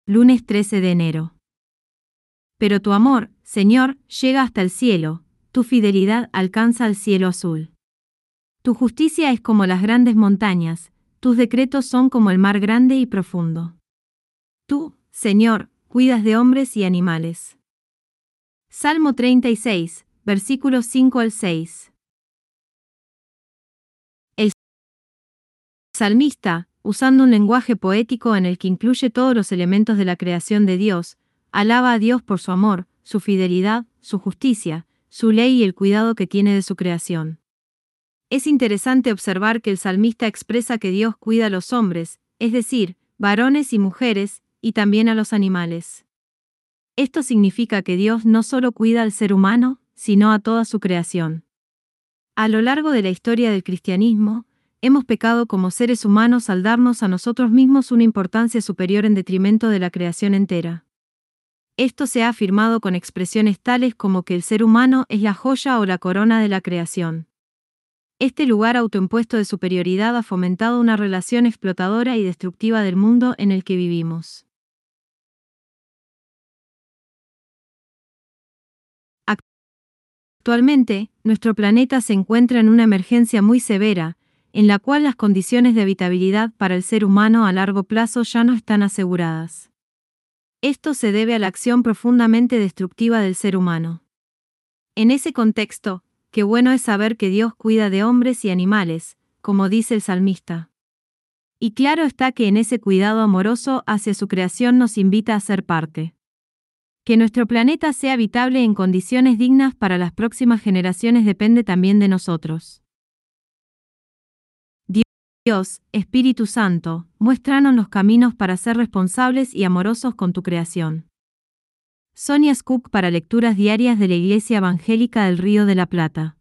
Lunes 13 de enero. Pero tu amor, Señor, llega hasta el cielo, tu fidelidad alcanza el cielo azul. Tu justicia es como las grandes montañas, tus decretos son como el mar grande y profundo. Tú, Señor, cuidas de hombres y animales. Salmo 36, versículos 5 al 6. El salmista, usando un lenguaje poético en el que incluye todos los elementos de la creación de Dios, alaba a Dios por su amor, su fidelidad, su justicia, su ley y el cuidado que tiene de su creación. Es interesante observar que el salmista expresa que Dios cuida a los hombres, es decir, varones y mujeres, y también a los animales. Esto significa que Dios no solo cuida al ser humano, sino a toda su creación. A lo largo de la historia del cristianismo, hemos pecado como seres humanos al darnos a nosotros mismos una importancia superior en detrimento de la creación entera. Esto se ha afirmado con expresiones tales como que el ser humano es la joya o la corona de la creación. Este lugar autoimpuesto de superioridad ha fomentado una relación explotadora y destructiva del mundo en el que vivimos. Actualmente, nuestro planeta se encuentra en una emergencia muy severa, en la cual las condiciones de habitabilidad para el ser humano a largo plazo ya no están aseguradas. Esto se debe a la acción profundamente destructiva del ser humano. En ese contexto, qué bueno es saber que Dios cuida de hombres y animales, como dice el salmista. Y claro está que en ese cuidado amoroso hacia su creación nos invita a ser parte. Que nuestro planeta sea habitable en condiciones dignas para las próximas generaciones depende también de nosotros. Dios, Espíritu Santo, muéstranos los caminos para ser responsables y amorosos con tu creación. Sonia Scoop para lecturas diarias de la Iglesia Evangélica del Río de la Plata.